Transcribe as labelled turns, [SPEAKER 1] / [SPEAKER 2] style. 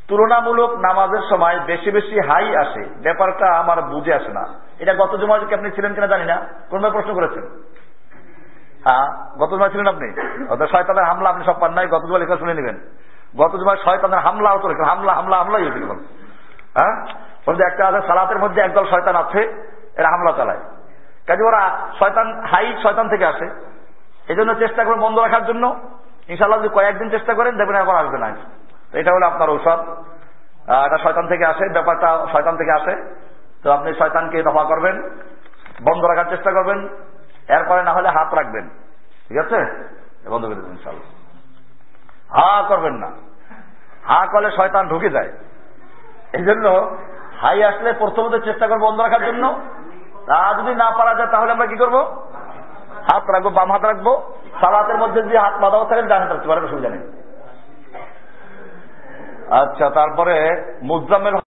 [SPEAKER 1] তুলনামূলক নামাজের সময় বেশি বেশি হাই আসে, ব্যাপারটা আমার বুঝে আসে না। এটা গত জুমায় কি আপনি ছিলেন কিনা জানি না, কোনভাবে প্রশ্ন করেছেন? হ্যাঁ, গত জুমায় ছিলেন আপনি। শয়তানের হামলা আপনি সব পান নাই, গত জুমায় লেখা শুনে নেবেন। গত জুমায় শয়তানের হামলাও তো লেখা, হামলা হামলা হামলাই হয়েছে কেবল। হ্যাঁ, একটা আছে সালাতের মধ্যে একদল শয়তান আছে, এরা হামলা চালায়। কাজে ওরা শয়তান হাই শয়তান থেকে আসে, এই জন্য চেষ্টা করবেন বন্ধ রাখার জন্য। ইনশাআল্লাহ যদি কয়েকদিন চেষ্টা করেন দেখবেন এখন আসবে না। এটা হলো আপনার ঔষধ। এটা শয়তান থেকে আসে, ব্যাপারটা শয়তান থেকে আসে। তো আপনি শয়তানকে দফা করবেন, বন্ধ রাখার চেষ্টা করবেন, এরপরে না হলে হাত রাখবেন। ঠিক আছে, বন্ধ করে দেবেন ইনশাআল্লাহ। হা করবেন না, হা করলে শয়তান ঢুকে যায়। এই জন্য হাই আসলে প্রথমত চেষ্টা করবো বন্ধ রাখার জন্য। তা যদি না পারা যায় তাহলে আমরা কি করবো? হাত রাখবো, বাম হাত রাখবো। সালাতের মধ্যে যদি হাত বাঁধাও থাকেন ডান হাত রাখতে পারেন, অসুবিধা নেই। আচ্ছা, তারপরে মুজাম্মেল